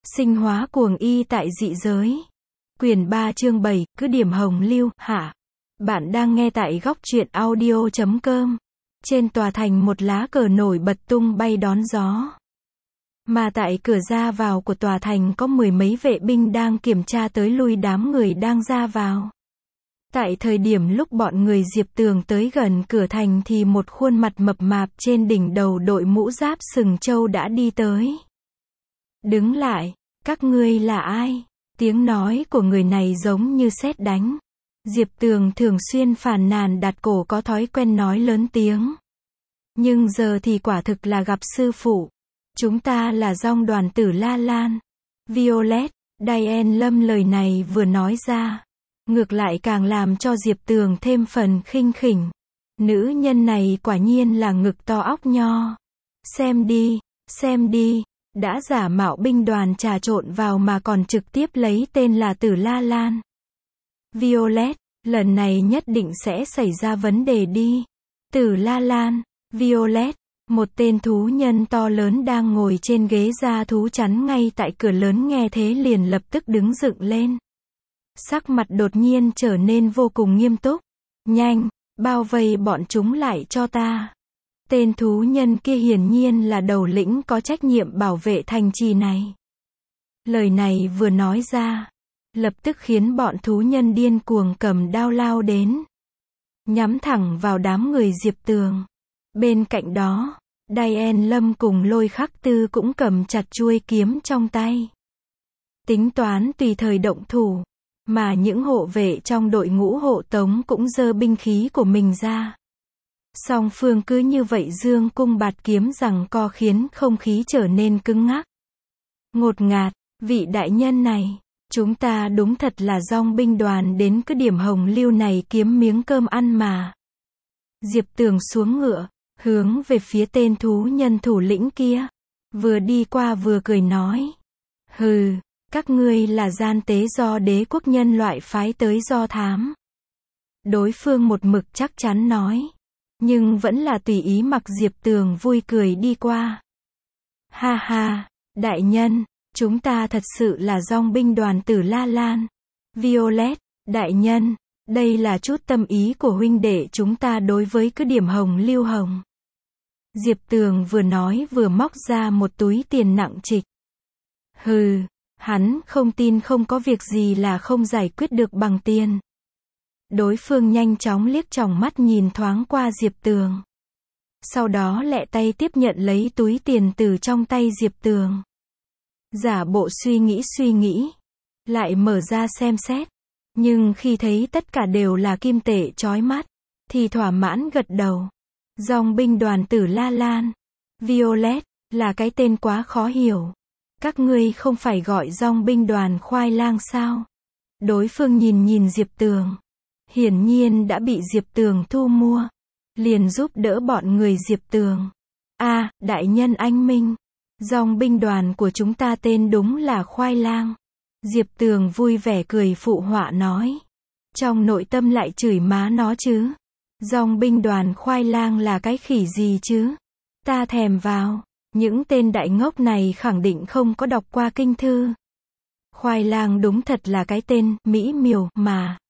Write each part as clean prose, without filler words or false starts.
Sinh hóa cuồng y tại dị giới. Quyển 3 chương 7, cứ điểm hồng lưu, hạ. Bạn đang nghe tại góc truyện audio.com. Trên tòa thành một lá cờ nổi bật tung bay đón gió. Mà tại cửa ra vào của tòa thành có mười mấy vệ binh đang kiểm tra tới lui đám người đang ra vào. Tại thời điểm lúc bọn người Diệp Tường tới gần cửa thành thì một khuôn mặt mập mạp trên đỉnh đầu đội mũ giáp sừng trâu đã đi tới. Đứng lại, các ngươi là ai? Tiếng nói của người này giống như sét đánh. Diệp Tường thường xuyên phàn nàn đặt cổ có thói quen nói lớn tiếng. Nhưng giờ thì quả thực là gặp sư phụ. Chúng ta là dòng đoàn tử La Lan. Violet, Diane Lâm lời này vừa nói ra. Ngược lại càng làm cho Diệp Tường thêm phần khinh khỉnh. Nữ nhân này quả nhiên là ngực to óc nho. Xem đi, đã giả mạo binh đoàn trà trộn vào mà còn trực tiếp lấy tên là Tử La Lan. Violet, lần này nhất định sẽ xảy ra vấn đề đi. Tử La Lan, Violet, một tên thú nhân to lớn đang ngồi trên ghế da thú chắn ngay tại cửa lớn nghe thế liền lập tức đứng dựng lên. Sắc mặt đột nhiên trở nên vô cùng nghiêm túc. Nhanh, bao vây bọn chúng lại cho ta. Tên thú nhân kia hiển nhiên là đầu lĩnh có trách nhiệm bảo vệ thành trì này. Lời này vừa nói ra, lập tức khiến bọn thú nhân điên cuồng cầm đao lao đến. Nhắm thẳng vào đám người Diệp Tường. Bên cạnh đó, Diane Lâm cùng Lôi Khắc Tư cũng cầm chặt chuôi kiếm trong tay. Tính toán tùy thời động thủ. Mà những hộ vệ trong đội ngũ hộ tống cũng giơ binh khí của mình ra. Song phương cứ như vậy dương cung bạt kiếm giằng co khiến không khí trở nên cứng ngắc. Ngột ngạt, vị đại nhân này, chúng ta đúng thật là dòng binh đoàn đến cứ điểm hồng lưu này kiếm miếng cơm ăn mà. Diệp Tường xuống ngựa, hướng về phía tên thú nhân thủ lĩnh kia. Vừa đi qua vừa cười nói. Hừ, các ngươi là gian tế do đế quốc nhân loại phái tới do thám. Đối phương một mực chắc chắn nói. Nhưng vẫn là tùy ý mặc Diệp Tường vui cười đi qua. Ha ha, đại nhân, chúng ta thật sự là dòng binh đoàn tử La Lan. Violet, đại nhân, đây là chút tâm ý của huynh đệ chúng ta đối với cứ điểm hồng lưu hồng. Diệp Tường vừa nói vừa móc ra một túi tiền nặng trịch. Hừ, hắn không tin không có việc gì là không giải quyết được bằng tiền. Đối phương nhanh chóng liếc tròng mắt nhìn thoáng qua Diệp Tường. Sau đó lẹ tay tiếp nhận lấy túi tiền từ trong tay Diệp Tường. Giả bộ suy nghĩ. Lại mở ra xem xét. Nhưng khi thấy tất cả đều là kim tệ chói mắt, thì thỏa mãn gật đầu. Dòng binh đoàn tử La Lan. Violet, là cái tên quá khó hiểu. Các ngươi không phải gọi dòng binh đoàn khoai lang sao? Đối phương nhìn Diệp Tường. Hiển nhiên đã bị Diệp Tường thu mua. Liền giúp đỡ bọn người Diệp Tường. Đại nhân anh minh. Dòng binh đoàn của chúng ta tên đúng là khoai lang. Diệp Tường vui vẻ cười phụ họa nói. Trong nội tâm lại chửi má nó chứ. Dòng binh đoàn khoai lang là cái khỉ gì chứ? Ta thèm vào. Những tên đại ngốc này khẳng định không có đọc qua kinh thư. Khoai lang đúng thật là cái tên mỹ miều mà.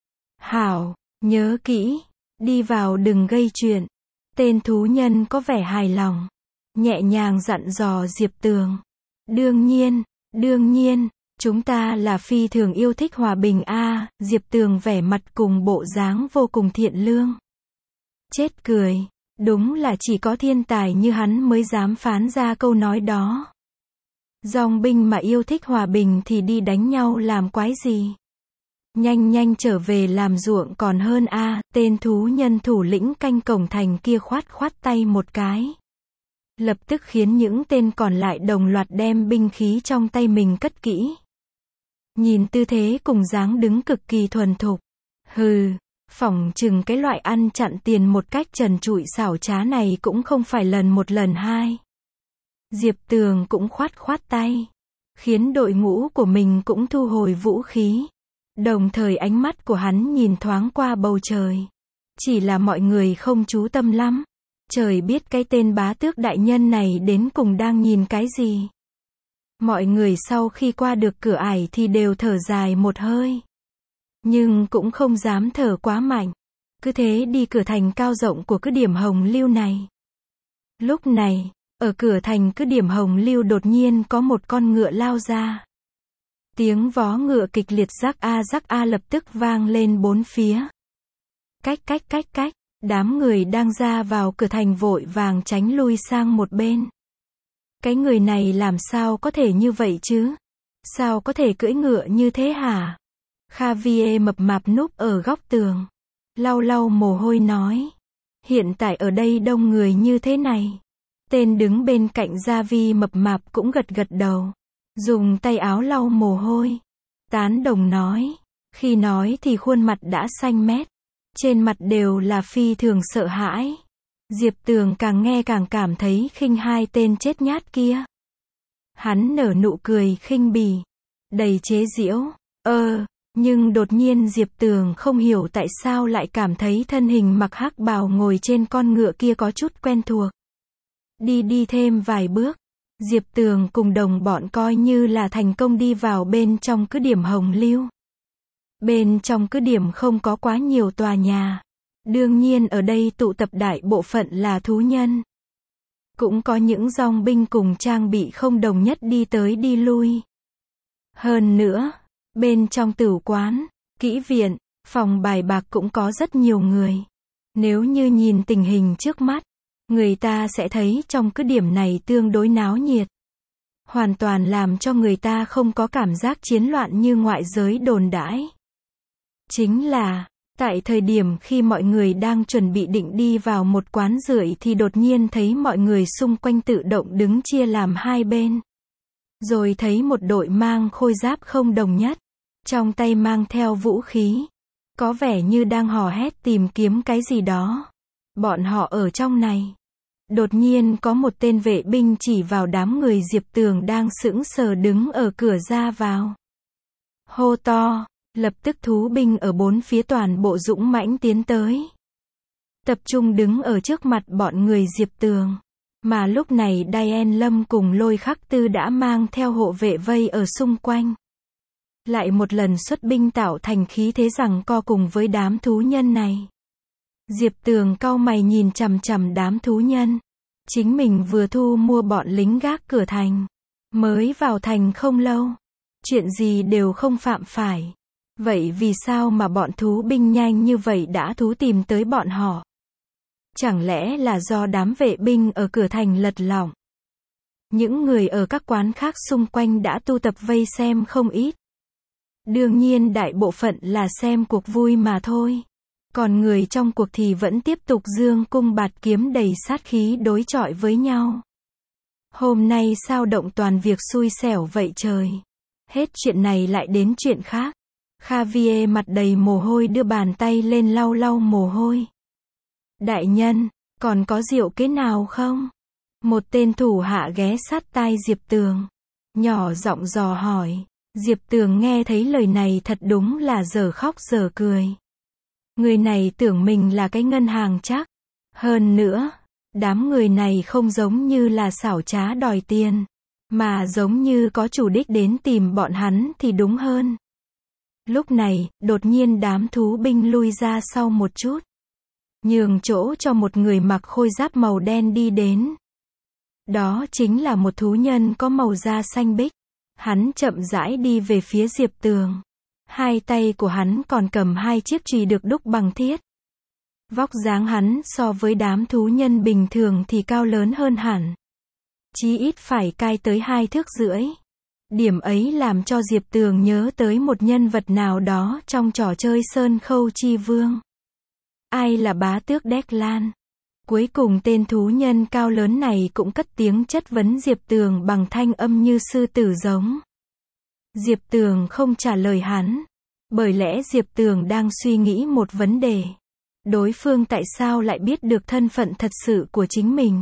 Hảo, nhớ kỹ, đi vào đừng gây chuyện. Tên thú nhân có vẻ hài lòng, nhẹ nhàng dặn dò Diệp Tường. Đương nhiên, chúng ta là phi thường yêu thích hòa bình Diệp Tường vẻ mặt cùng bộ dáng vô cùng thiện lương. Chết cười, đúng là chỉ có thiên tài như hắn mới dám phán ra câu nói đó. Dòng binh mà yêu thích hòa bình thì đi đánh nhau làm quái gì? Nhanh trở về làm ruộng còn hơn tên thú nhân thủ lĩnh canh cổng thành kia khoát tay một cái. Lập tức khiến những tên còn lại đồng loạt đem binh khí trong tay mình cất kỹ. Nhìn tư thế cùng dáng đứng cực kỳ thuần thục. Hừ, phỏng chừng cái loại ăn chặn tiền một cách trần trụi xảo trá này cũng không phải lần một lần hai. Diệp Tường cũng khoát tay. Khiến đội ngũ của mình cũng thu hồi vũ khí. Đồng thời ánh mắt của hắn nhìn thoáng qua bầu trời. Chỉ là mọi người không chú tâm lắm. Trời biết cái tên bá tước đại nhân này đến cùng đang nhìn cái gì. Mọi người sau khi qua được cửa ải thì đều thở dài một hơi. Nhưng cũng không dám thở quá mạnh. Cứ thế đi cửa thành cao rộng của cứ điểm hồng lưu này. Lúc này, ở cửa thành cứ điểm hồng lưu đột nhiên có một con ngựa lao ra. Tiếng vó ngựa kịch liệt rắc a lập tức vang lên bốn phía. Cách, đám người đang ra vào cửa thành vội vàng tránh lui sang một bên. Cái người này làm sao có thể như vậy chứ? Sao có thể cưỡi ngựa như thế hả? Javier mập mạp núp ở góc tường. Lau lau mồ hôi nói. Hiện tại ở đây đông người như thế này. Tên đứng bên cạnh Javi mập mạp cũng gật gật đầu. Dùng tay áo lau mồ hôi. Tán đồng nói. Khi nói thì khuôn mặt đã xanh mét. Trên mặt đều là phi thường sợ hãi. Diệp Tường càng nghe càng cảm thấy khinh hai tên chết nhát kia. Hắn nở nụ cười khinh bỉ. Đầy chế giễu. Nhưng đột nhiên Diệp Tường không hiểu tại sao lại cảm thấy thân hình mặc hắc bào ngồi trên con ngựa kia có chút quen thuộc. Đi thêm vài bước. Diệp Tường cùng đồng bọn coi như là thành công đi vào bên trong cứ điểm hồng lưu. Bên trong cứ điểm không có quá nhiều tòa nhà. Đương nhiên ở đây tụ tập đại bộ phận là thú nhân. Cũng có những dòng binh cùng trang bị không đồng nhất đi tới đi lui. Hơn nữa, bên trong tửu quán, kỹ viện, phòng bài bạc cũng có rất nhiều người. Nếu như nhìn tình hình trước mắt, người ta sẽ thấy trong cứ điểm này tương đối náo nhiệt. Hoàn toàn làm cho người ta không có cảm giác chiến loạn như ngoại giới đồn đãi. Chính là, tại thời điểm khi mọi người đang chuẩn bị định đi vào một quán rượu thì đột nhiên thấy mọi người xung quanh tự động đứng chia làm hai bên. Rồi thấy một đội mang khôi giáp không đồng nhất, trong tay mang theo vũ khí. Có vẻ như đang hò hét tìm kiếm cái gì đó. Bọn họ ở trong này. Đột nhiên có một tên vệ binh chỉ vào đám người Diệp Tường đang sững sờ đứng ở cửa ra vào. Hô to, lập tức thú binh ở bốn phía toàn bộ dũng mãnh tiến tới. Tập trung đứng ở trước mặt bọn người Diệp Tường. Mà lúc này Diane Lâm cùng Lôi Khắc Tư đã mang theo hộ vệ vây ở xung quanh. Lại một lần xuất binh tạo thành khí thế giằng co cùng với đám thú nhân này. Diệp Tường cau mày nhìn chằm chằm đám thú nhân. Chính mình vừa thu mua bọn lính gác cửa thành. Mới vào thành không lâu. Chuyện gì đều không phạm phải. Vậy vì sao mà bọn thú binh nhanh như vậy đã thú tìm tới bọn họ? Chẳng lẽ là do đám vệ binh ở cửa thành lật lọng? Những người ở các quán khác xung quanh đã tu tập vây xem không ít. Đương nhiên đại bộ phận là xem cuộc vui mà thôi. Còn người trong cuộc thì vẫn tiếp tục dương cung bạt kiếm đầy sát khí đối chọi với nhau. Hôm nay sao động toàn việc xui xẻo vậy trời. Hết chuyện này lại đến chuyện khác. Javier mặt đầy mồ hôi đưa bàn tay lên lau lau mồ hôi. Đại nhân, còn có rượu kế nào không? Một tên thủ hạ ghé sát tai Diệp Tường. Nhỏ giọng dò hỏi. Diệp Tường nghe thấy lời này thật đúng là dở khóc dở cười. Người này tưởng mình là cái ngân hàng chắc. Hơn nữa, đám người này không giống như là xảo trá đòi tiền, mà giống như có chủ đích đến tìm bọn hắn thì đúng hơn. Lúc này, đột nhiên đám thú binh lui ra sau một chút. Nhường chỗ cho một người mặc khôi giáp màu đen đi đến. Đó chính là một thú nhân có màu da xanh biếc. Hắn chậm rãi đi về phía Diệp Tường. Hai tay của hắn còn cầm hai chiếc chùy được đúc bằng thiết. Vóc dáng hắn so với đám thú nhân bình thường thì cao lớn hơn hẳn. Chí ít phải cai tới 2 thước rưỡi. Điểm ấy làm cho Diệp Tường nhớ tới một nhân vật nào đó trong trò chơi Sơn Khâu Chi Vương. Ai là bá tước Declan? Cuối cùng tên thú nhân cao lớn này cũng cất tiếng chất vấn Diệp Tường bằng thanh âm như sư tử giống. Diệp Tường không trả lời hắn. Bởi lẽ Diệp Tường đang suy nghĩ một vấn đề. Đối phương tại sao lại biết được thân phận thật sự của chính mình?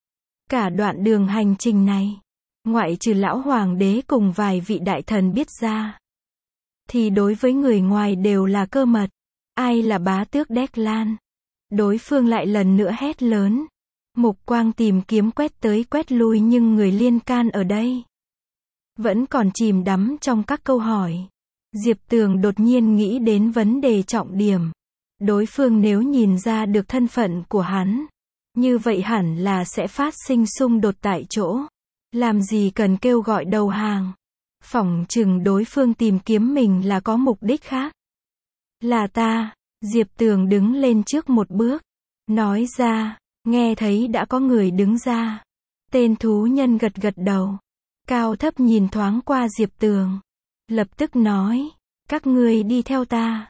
Cả đoạn đường hành trình này, ngoại trừ lão hoàng đế cùng vài vị đại thần biết ra, thì đối với người ngoài đều là cơ mật. Ai là bá tước Declan? Đối phương lại lần nữa hét lớn. Mục quang tìm kiếm quét tới quét lui nhưng người liên can ở đây. Vẫn còn chìm đắm trong các câu hỏi. Diệp Tường đột nhiên nghĩ đến vấn đề trọng điểm. Đối phương nếu nhìn ra được thân phận của hắn, như vậy hẳn là sẽ phát sinh xung đột tại chỗ. Làm gì cần kêu gọi đầu hàng. Phỏng chừng đối phương tìm kiếm mình là có mục đích khác. Là ta. Diệp Tường đứng lên trước một bước. Nói ra. Nghe thấy đã có người đứng ra. Tên thú nhân gật gật đầu. Cao thấp nhìn thoáng qua Diệp Tường. Lập tức nói. Các ngươi đi theo ta.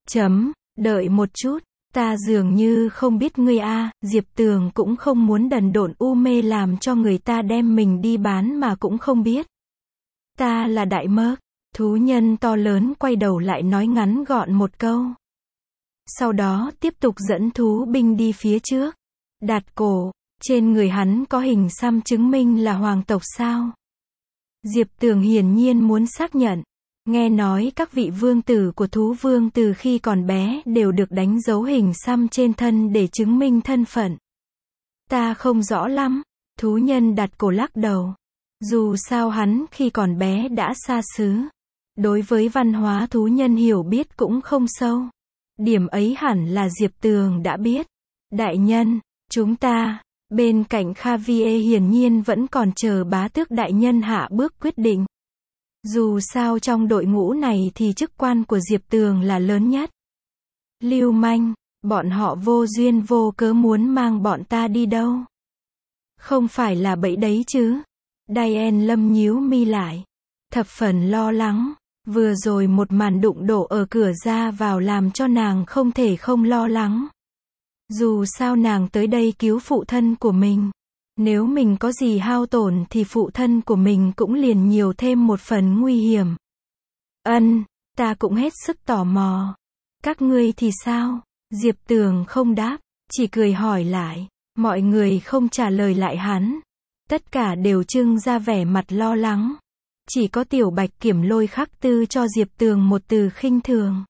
Đợi một chút. Ta dường như không biết ngươi a. Diệp Tường cũng không muốn đần độn u mê làm cho người ta đem mình đi bán mà cũng không biết. Ta là Đại Mơ. Thú nhân to lớn quay đầu lại nói ngắn gọn một câu. Sau đó tiếp tục dẫn thú binh đi phía trước. Đạt cổ. Trên người hắn có hình xăm chứng minh là hoàng tộc sao? Diệp Tường hiển nhiên muốn xác nhận. Nghe nói các vị vương tử của thú vương từ khi còn bé đều được đánh dấu hình xăm trên thân để chứng minh thân phận. Ta không rõ lắm. Thú nhân Đạt cổ lắc đầu. Dù sao hắn khi còn bé đã xa xứ. Đối với văn hóa thú nhân hiểu biết cũng không sâu. Điểm ấy hẳn là Diệp Tường đã biết. Đại nhân, chúng ta, bên cạnh Xavier hiển nhiên vẫn còn chờ bá tước đại nhân hạ bước quyết định. Dù sao trong đội ngũ này thì chức quan của Diệp Tường là lớn nhất. Lưu manh, bọn họ vô duyên vô cớ muốn mang bọn ta đi đâu. Không phải là bẫy đấy chứ. Diane Lâm nhíu mi lại. Thập phần lo lắng. Vừa rồi một màn đụng độ ở cửa ra vào làm cho nàng không thể không lo lắng. Dù sao nàng tới đây cứu phụ thân của mình. Nếu mình có gì hao tổn thì phụ thân của mình cũng liền nhiều thêm một phần nguy hiểm. Ta cũng hết sức tò mò. Các ngươi thì sao? Diệp Tường không đáp, chỉ cười hỏi lại. Mọi người không trả lời lại hắn. Tất cả đều trưng ra vẻ mặt lo lắng. Chỉ có Tiểu Bạch Kiểm Lôi khắc tư cho Diệp Tường một từ khinh thường.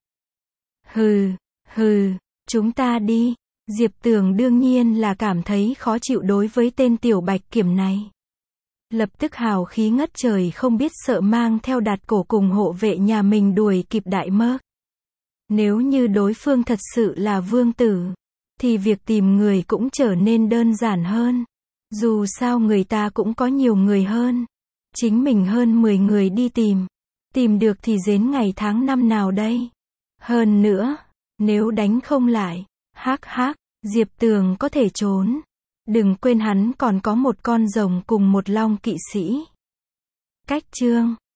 Hừ, chúng ta đi. Diệp Tường đương nhiên là cảm thấy khó chịu đối với tên Tiểu Bạch Kiểm này. Lập tức hào khí ngất trời không biết sợ mang theo Đạt cổ cùng hộ vệ nhà mình đuổi kịp Đại Mơ. Nếu như đối phương thật sự là vương tử, thì việc tìm người cũng trở nên đơn giản hơn. Dù sao người ta cũng có nhiều người hơn. Chính mình hơn 10 người đi tìm. Tìm được thì đến ngày tháng năm nào đây? Hơn nữa, nếu đánh không lại, Diệp Tường có thể trốn. Đừng quên hắn còn có một con rồng cùng một long kỵ sĩ. Cách chương